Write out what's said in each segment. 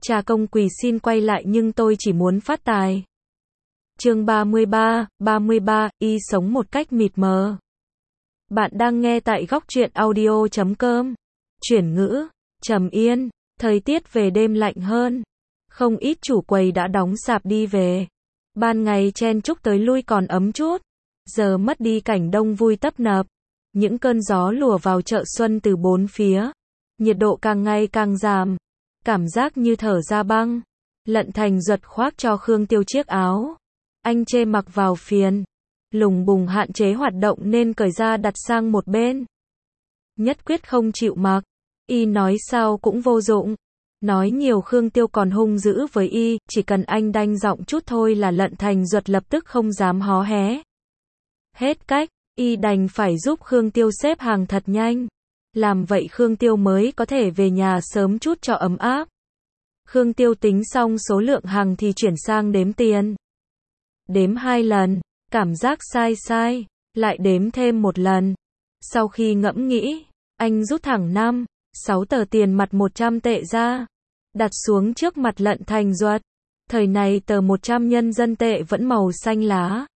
Cha công quỳ xin quay lại nhưng tôi chỉ muốn phát tài. Chương 33, y sống một cách mịt mờ. Bạn đang nghe tại góc truyện audio.com. Chuyển ngữ, trầm yên, thời tiết về đêm lạnh hơn. Không ít chủ quầy đã đóng sạp đi về. Ban ngày chen chúc tới lui còn ấm chút. Giờ mất đi cảnh đông vui tấp nập. Những cơn gió lùa vào chợ xuân từ bốn phía. Nhiệt độ càng ngày càng giảm. Cảm giác như thở ra băng. Lận Thành Duật khoác cho Khương Tiêu chiếc áo. Anh chê mặc vào phiền. Lùng bùng hạn chế hoạt động nên cởi ra đặt sang một bên. Nhất quyết không chịu mặc. Y nói sao cũng vô dụng. Nói nhiều Khương Tiêu còn hung dữ với y, chỉ cần anh đanh giọng chút thôi là Lận Thành Duật lập tức không dám hó hé. Hết cách, y đành phải giúp Khương Tiêu xếp hàng thật nhanh. Làm vậy Khương Tiêu mới có thể về nhà sớm chút cho ấm áp. Khương Tiêu tính xong số lượng hàng thì chuyển sang đếm tiền. Đếm 2 lần, cảm giác sai, lại đếm thêm một lần. Sau khi ngẫm nghĩ, anh rút thẳng 6 tờ tiền mặt 100 tệ ra, đặt xuống trước mặt Lận Thành Duật. Thời này tờ 100 nhân dân tệ vẫn màu xanh lá.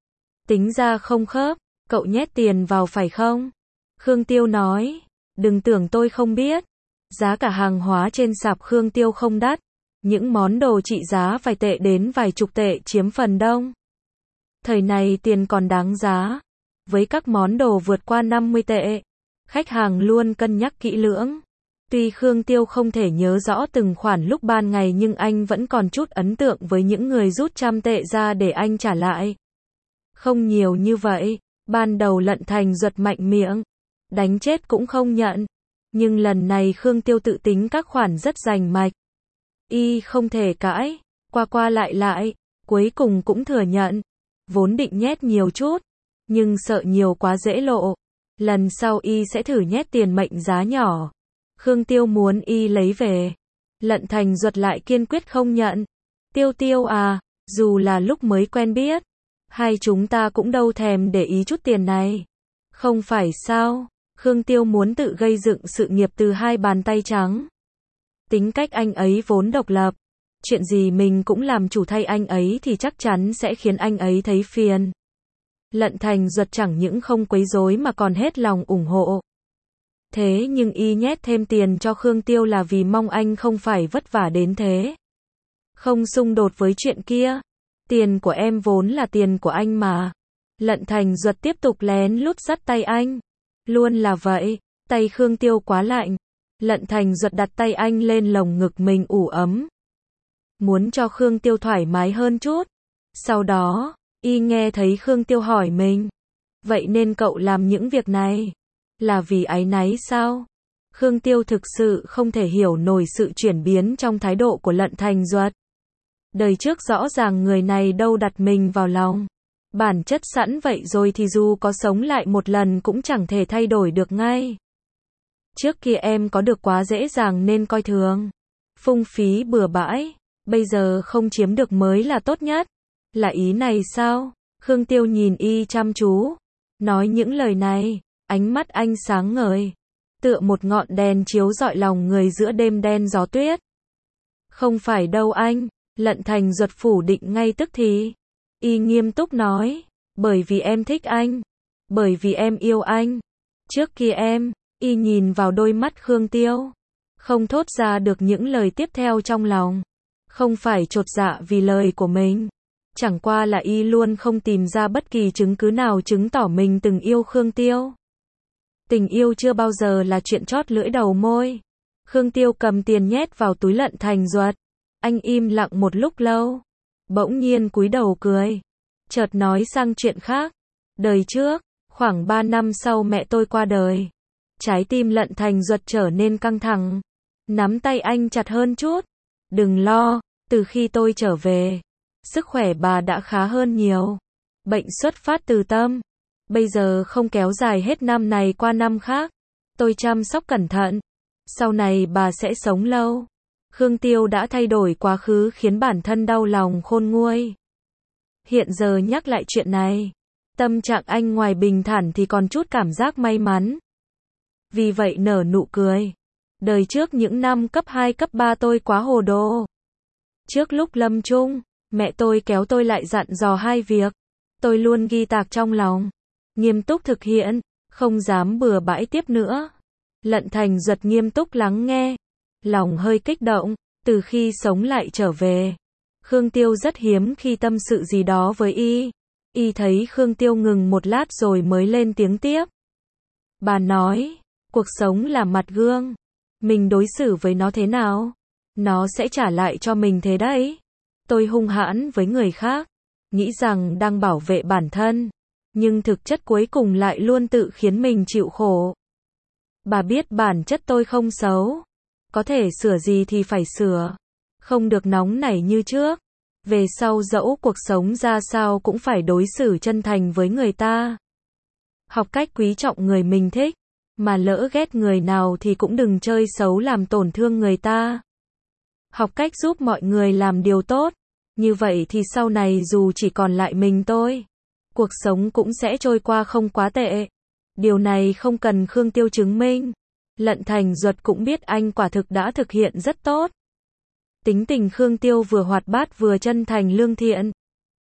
Tính ra không khớp, cậu nhét tiền vào phải không? Khương Tiêu nói, đừng tưởng tôi không biết. Giá cả hàng hóa trên sạp Khương Tiêu không đắt. Những món đồ trị giá vài tệ đến vài chục tệ chiếm phần đông. Thời này tiền còn đáng giá. Với các món đồ vượt qua 50 tệ, khách hàng luôn cân nhắc kỹ lưỡng. Tuy Khương Tiêu không thể nhớ rõ từng khoản lúc ban ngày nhưng anh vẫn còn chút ấn tượng với những người rút 100 tệ ra để anh trả lại. Không nhiều như vậy, ban đầu Lận Thành Duật mạnh miệng, đánh chết cũng không nhận. Nhưng lần này Khương Tiêu tự tính các khoản rất rành mạch. Y không thể cãi, qua lại, cuối cùng cũng thừa nhận. Vốn định nhét nhiều chút, nhưng sợ nhiều quá dễ lộ. Lần sau y sẽ thử nhét tiền mệnh giá nhỏ. Khương Tiêu muốn y lấy về. Lận Thành Duật lại kiên quyết không nhận. Tiêu à, dù là lúc mới quen biết, hai chúng ta cũng đâu thèm để ý chút tiền này. Không phải sao? Khương Tiêu muốn tự gây dựng sự nghiệp từ hai bàn tay trắng. Tính cách anh ấy vốn độc lập. Chuyện gì mình cũng làm chủ thay anh ấy thì chắc chắn sẽ khiến anh ấy thấy phiền. Lận Thành Duật chẳng những không quấy rối mà còn hết lòng ủng hộ. Thế nhưng y nhét thêm tiền cho Khương Tiêu là vì mong anh không phải vất vả đến thế. Không xung đột với chuyện kia. Tiền của em vốn là tiền của anh mà. Lận Thành Duật tiếp tục lén lút dắt tay anh. Luôn là vậy, tay Khương Tiêu quá lạnh. Lận Thành Duật đặt tay anh lên lồng ngực mình ủ ấm. Muốn cho Khương Tiêu thoải mái hơn chút. Sau đó, y nghe thấy Khương Tiêu hỏi mình. Vậy nên cậu làm những việc này là vì áy náy sao? Khương Tiêu thực sự không thể hiểu nổi sự chuyển biến trong thái độ của Lận Thành Duật. Đời trước rõ ràng người này đâu đặt mình vào lòng. Bản chất sẵn vậy rồi thì dù có sống lại một lần cũng chẳng thể thay đổi được ngay. Trước kia em có được quá dễ dàng nên coi thường. Phung phí bừa bãi. Bây giờ không chiếm được mới là tốt nhất. Là ý này sao? Khương Tiêu nhìn y chăm chú. Nói những lời này, ánh mắt anh sáng ngời. Tựa một ngọn đèn chiếu rọi lòng người giữa đêm đen gió tuyết. Không phải đâu anh. Lận Thành Duật phủ định ngay tức thì. Y nghiêm túc nói. Bởi vì em thích anh. Bởi vì em yêu anh. Trước kia y nhìn vào đôi mắt Khương Tiêu. Không thốt ra được những lời tiếp theo trong lòng. Không phải chột dạ vì lời của mình. Chẳng qua là y luôn không tìm ra bất kỳ chứng cứ nào chứng tỏ mình từng yêu Khương Tiêu. Tình yêu chưa bao giờ là chuyện chót lưỡi đầu môi. Khương Tiêu cầm tiền nhét vào túi Lận Thành Duật. Anh im lặng một lúc lâu. Bỗng nhiên cúi đầu cười. Chợt nói sang chuyện khác. Đời trước, khoảng 3 năm sau mẹ tôi qua đời. Trái tim Lận Thành Duật trở nên căng thẳng. Nắm tay anh chặt hơn chút. Đừng lo, từ khi tôi trở về, sức khỏe bà đã khá hơn nhiều. Bệnh xuất phát từ tâm. Bây giờ không kéo dài hết năm này qua năm khác. Tôi chăm sóc cẩn thận. Sau này bà sẽ sống lâu. Khương Tiêu đã thay đổi quá khứ khiến bản thân đau lòng khôn nguôi. Hiện giờ nhắc lại chuyện này, tâm trạng anh ngoài bình thản thì còn chút cảm giác may mắn. Vì vậy nở nụ cười. Đời trước những năm cấp 2 cấp 3 tôi quá hồ đồ. Trước lúc lâm chung, mẹ tôi kéo tôi lại dặn dò hai việc. Tôi luôn ghi tạc trong lòng, nghiêm túc thực hiện, không dám bừa bãi tiếp nữa. Lận Thành Duật nghiêm túc lắng nghe, lòng hơi kích động, từ khi sống lại trở về. Khương Tiêu rất hiếm khi tâm sự gì đó với y. Y thấy Khương Tiêu ngừng một lát rồi mới lên tiếng tiếp. Bà nói, cuộc sống là mặt gương. Mình đối xử với nó thế nào, nó sẽ trả lại cho mình thế đấy. Tôi hung hãn với người khác, nghĩ rằng đang bảo vệ bản thân, nhưng thực chất cuối cùng lại luôn tự khiến mình chịu khổ. Bà biết bản chất tôi không xấu, có thể sửa gì thì phải sửa, không được nóng nảy như trước. Về sau dẫu cuộc sống ra sao cũng phải đối xử chân thành với người ta. Học cách quý trọng người mình thích, mà lỡ ghét người nào thì cũng đừng chơi xấu làm tổn thương người ta. Học cách giúp mọi người làm điều tốt, như vậy thì sau này dù chỉ còn lại mình tôi, cuộc sống cũng sẽ trôi qua không quá tệ. Điều này không cần Khương Tiêu chứng minh. Lận Thành Duật cũng biết anh quả thực đã thực hiện rất tốt. Tính tình Khương Tiêu vừa hoạt bát vừa chân thành lương thiện.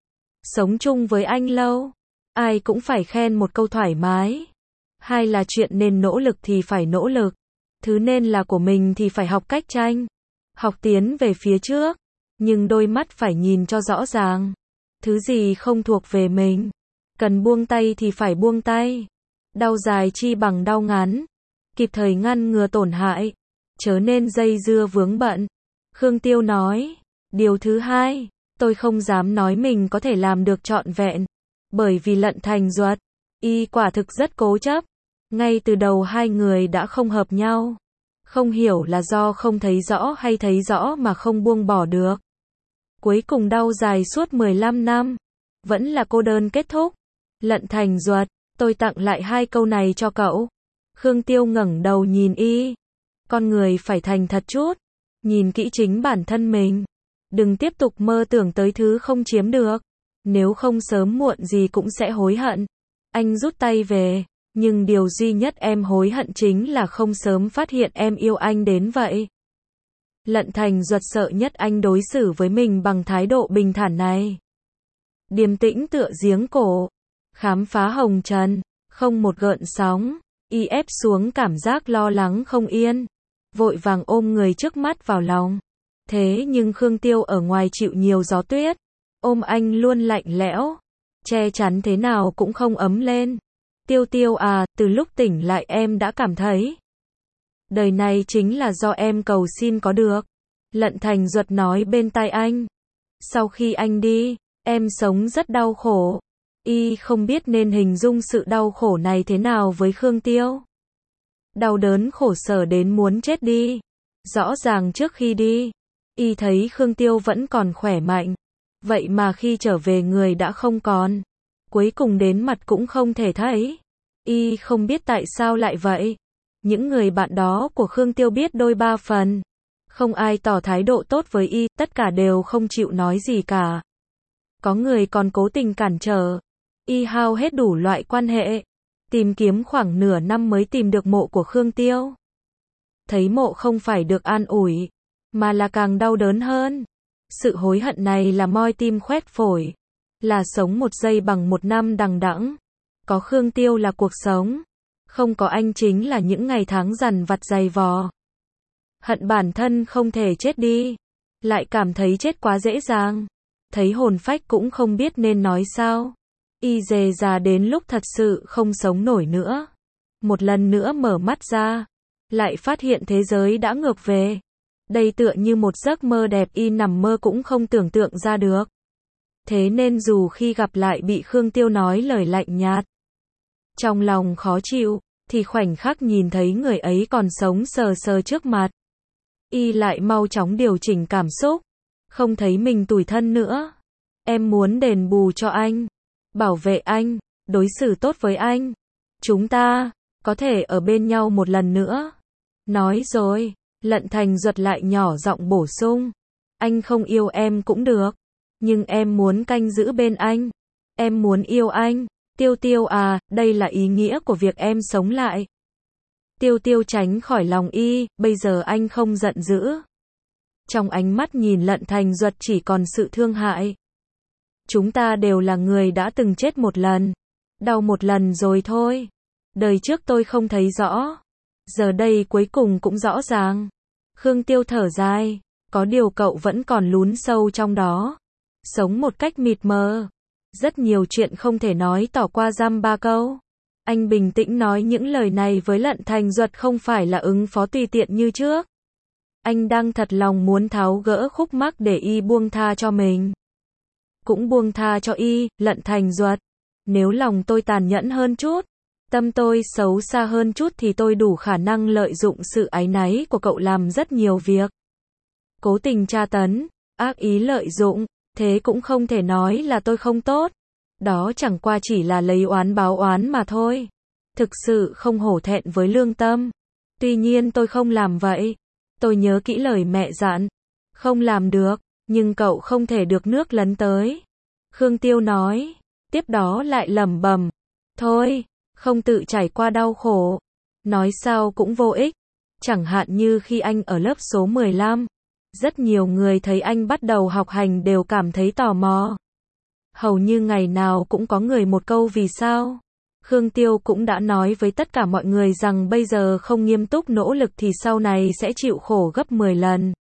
Sống chung với anh lâu, ai cũng phải khen một câu thoải mái. Hai là chuyện nên nỗ lực thì phải nỗ lực, thứ nên là của mình thì phải học cách tranh, học tiến về phía trước, nhưng đôi mắt phải nhìn cho rõ ràng. Thứ gì không thuộc về mình, cần buông tay thì phải buông tay. Đau dài chi bằng đau ngắn, kịp thời ngăn ngừa tổn hại, chớ nên dây dưa vướng bận. Khương Tiêu nói, điều thứ hai, tôi không dám nói mình có thể làm được trọn vẹn, bởi vì Lận Thành Duật, y quả thực rất cố chấp. Ngay từ đầu hai người đã không hợp nhau. Không hiểu là do không thấy rõ hay thấy rõ mà không buông bỏ được. Cuối cùng đau dài suốt 15 năm, vẫn là cô đơn kết thúc. Lận Thành Duật, tôi tặng lại hai câu này cho cậu. Khương Tiêu ngẩng đầu nhìn y. Con người phải thành thật chút, nhìn kỹ chính bản thân mình. Đừng tiếp tục mơ tưởng tới thứ không chiếm được. Nếu không sớm muộn gì cũng sẽ hối hận. Anh rút tay về. Nhưng điều duy nhất em hối hận chính là không sớm phát hiện em yêu anh đến vậy. Lận Thành Duật sợ nhất anh đối xử với mình bằng thái độ bình thản này. Điềm tĩnh tựa giếng cổ, khám phá hồng trần, không một gợn sóng, y ép xuống cảm giác lo lắng không yên, vội vàng ôm người trước mắt vào lòng. Thế nhưng Khương Tiêu ở ngoài chịu nhiều gió tuyết, ôm anh luôn lạnh lẽo, che chắn thế nào cũng không ấm lên. Tiêu Tiêu à, từ lúc tỉnh lại em đã cảm thấy đời này chính là do em cầu xin có được. Lận Thành Duật nói bên tai anh. Sau khi anh đi, em sống rất đau khổ. Y không biết nên hình dung sự đau khổ này thế nào với Khương Tiêu. Đau đớn khổ sở đến muốn chết đi. Rõ ràng trước khi đi, y thấy Khương Tiêu vẫn còn khỏe mạnh. Vậy mà khi trở về người đã không còn. Cuối cùng đến mặt cũng không thể thấy. Y không biết tại sao lại vậy. Những người bạn đó của Khương Tiêu biết đôi ba phần. Không ai tỏ thái độ tốt với y, tất cả đều không chịu nói gì cả. Có người còn cố tình cản trở. Y hao hết đủ loại quan hệ, tìm kiếm khoảng nửa năm mới tìm được mộ của Khương Tiêu. Thấy mộ không phải được an ủi, mà là càng đau đớn hơn. Sự hối hận này là moi tim khoét phổi, là sống một giây bằng một năm đằng đẵng. Có Khương Tiêu là cuộc sống, không có anh chính là những ngày tháng dằn vặt dày vò. Hận bản thân không thể chết đi, lại cảm thấy chết quá dễ dàng. Thấy hồn phách cũng không biết nên nói sao. Y dề già đến lúc thật sự không sống nổi nữa. Một lần nữa mở mắt ra, lại phát hiện thế giới đã ngược về. Đây tựa như một giấc mơ đẹp y nằm mơ cũng không tưởng tượng ra được. Thế nên dù khi gặp lại bị Khương Tiêu nói lời lạnh nhạt, trong lòng khó chịu, thì khoảnh khắc nhìn thấy người ấy còn sống sờ sờ trước mặt, y lại mau chóng điều chỉnh cảm xúc, không thấy mình tủi thân nữa. Em muốn đền bù cho anh, bảo vệ anh, đối xử tốt với anh. Chúng ta có thể ở bên nhau một lần nữa. Nói rồi, Lận Thành Duật lại nhỏ giọng bổ sung. Anh không yêu em cũng được, nhưng em muốn canh giữ bên anh. Em muốn yêu anh. Tiêu Tiêu à, đây là ý nghĩa của việc em sống lại. Tiêu Tiêu tránh khỏi lòng y, bây giờ anh không giận dữ. Trong ánh mắt nhìn Lận Thành Duật chỉ còn sự thương hại. Chúng ta đều là người đã từng chết một lần. Đau một lần rồi thôi. Đời trước tôi không thấy rõ. Giờ đây cuối cùng cũng rõ ràng. Khương Tiêu thở dài. Có điều cậu vẫn còn lún sâu trong đó. Sống một cách mịt mờ. Rất nhiều chuyện không thể nói tỏ qua dăm ba câu. Anh bình tĩnh nói những lời này với Lận Thành Duật không phải là ứng phó tùy tiện như trước. Anh đang thật lòng muốn tháo gỡ khúc mắc để y buông tha cho mình. Cũng buông tha cho y, Lận Thành Duật. Nếu lòng tôi tàn nhẫn hơn chút, tâm tôi xấu xa hơn chút thì tôi đủ khả năng lợi dụng sự áy náy của cậu làm rất nhiều việc. Cố tình tra tấn, ác ý lợi dụng, thế cũng không thể nói là tôi không tốt. Đó chẳng qua chỉ là lấy oán báo oán mà thôi. Thực sự không hổ thẹn với lương tâm. Tuy nhiên tôi không làm vậy. Tôi nhớ kỹ lời mẹ dặn. Không làm được, nhưng cậu không thể được nước lấn tới. Khương Tiêu nói. Tiếp đó lại lẩm bẩm. Thôi, không tự trải qua đau khổ. Nói sao cũng vô ích. Chẳng hạn như khi anh ở lớp số 15. Rất nhiều người thấy anh bắt đầu học hành đều cảm thấy tò mò. Hầu như ngày nào cũng có người một câu vì sao. Khương Tiêu cũng đã nói với tất cả mọi người rằng bây giờ không nghiêm túc nỗ lực thì sau này sẽ chịu khổ gấp 10 lần.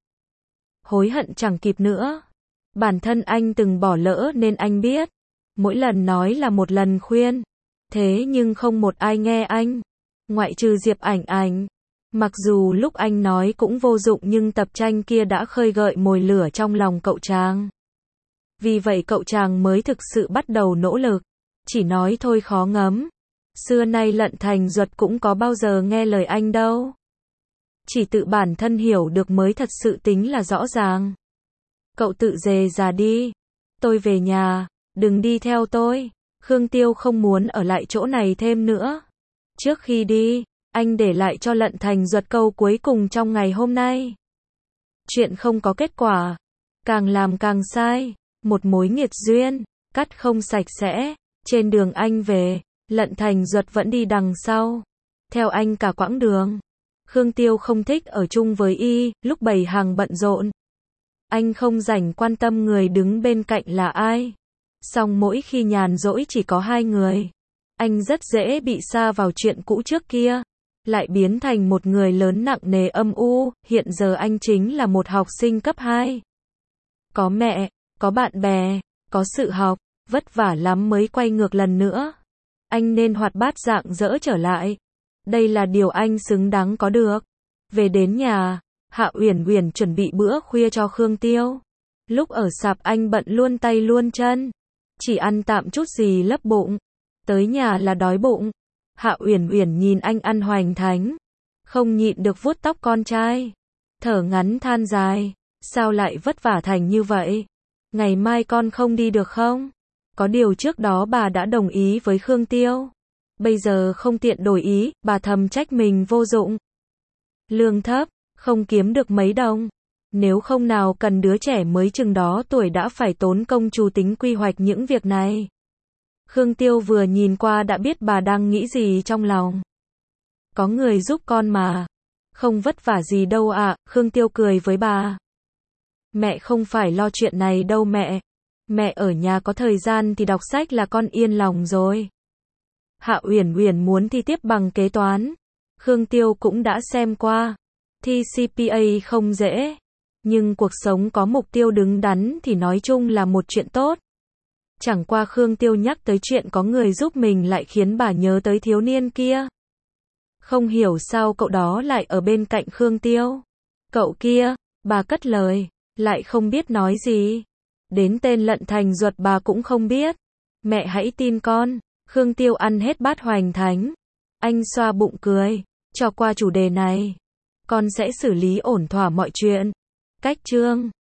Hối hận chẳng kịp nữa. Bản thân anh từng bỏ lỡ nên anh biết. Mỗi lần nói là một lần khuyên. Thế nhưng không một ai nghe anh. Ngoại trừ Diệp Ảnh Ảnh. Mặc dù lúc anh nói cũng vô dụng nhưng tập tranh kia đã khơi gợi mồi lửa trong lòng cậu chàng. Vì vậy cậu chàng mới thực sự bắt đầu nỗ lực. Chỉ nói thôi khó ngấm. Xưa nay Lận Thành Duật cũng có bao giờ nghe lời anh đâu. Chỉ tự bản thân hiểu được mới thật sự tính là rõ ràng. Cậu tự dề già đi. Tôi về nhà, đừng đi theo tôi. Khương Tiêu không muốn ở lại chỗ này thêm nữa. Trước khi đi, anh để lại cho Lận Thành Duật câu cuối cùng trong ngày hôm nay. Chuyện không có kết quả. Càng làm càng sai. Một mối nghiệt duyên, cắt không sạch sẽ. Trên đường anh về, Lận Thành Duật vẫn đi đằng sau. Theo anh cả quãng đường. Khương Tiêu không thích ở chung với y, lúc bày hàng bận rộn. Anh không rảnh quan tâm người đứng bên cạnh là ai. Song mỗi khi nhàn rỗi chỉ có hai người. Anh rất dễ bị sa vào chuyện cũ trước kia. Lại biến thành một người lớn nặng nề âm u, hiện giờ anh chính là một học sinh cấp 2. Có mẹ, có bạn bè, có sự học, vất vả lắm mới quay ngược lần nữa. Anh nên hoạt bát rạng rỡ trở lại. Đây là điều anh xứng đáng có được. Về đến nhà, Hạ Uyển Uyển chuẩn bị bữa khuya cho Khương Tiêu. Lúc ở sạp anh bận luôn tay luôn chân. Chỉ ăn tạm chút gì lấp bụng. Tới nhà là đói bụng. Hạ Uyển Uyển nhìn anh ăn hoành thánh. Không nhịn được vuốt tóc con trai. Thở ngắn than dài. Sao lại vất vả thành như vậy? Ngày mai con không đi được không? Có điều trước đó bà đã đồng ý với Khương Tiêu. Bây giờ không tiện đổi ý, bà thầm trách mình vô dụng. Lương thấp, không kiếm được mấy đồng. Nếu không nào cần đứa trẻ mới chừng đó tuổi đã phải tốn công chủ tính quy hoạch những việc này. Khương Tiêu vừa nhìn qua đã biết bà đang nghĩ gì trong lòng. Có người giúp con mà. Không vất vả gì đâu ạ, Khương Tiêu cười với bà. Mẹ không phải lo chuyện này đâu mẹ. Mẹ ở nhà có thời gian thì đọc sách là con yên lòng rồi. Hạ Uyển Uyển muốn thi tiếp bằng kế toán. Khương Tiêu cũng đã xem qua. Thi CPA không dễ. Nhưng cuộc sống có mục tiêu đứng đắn thì nói chung là một chuyện tốt. Chẳng qua Khương Tiêu nhắc tới chuyện có người giúp mình lại khiến bà nhớ tới thiếu niên kia. Không hiểu sao cậu đó lại ở bên cạnh Khương Tiêu. Cậu kia, bà cất lời, lại không biết nói gì. Đến tên Lận Thành Duật bà cũng không biết. Mẹ hãy tin con. Khương Tiêu ăn hết bát hoành thánh. Anh xoa bụng cười. Cho qua chủ đề này. Con sẽ xử lý ổn thỏa mọi chuyện. Cách chương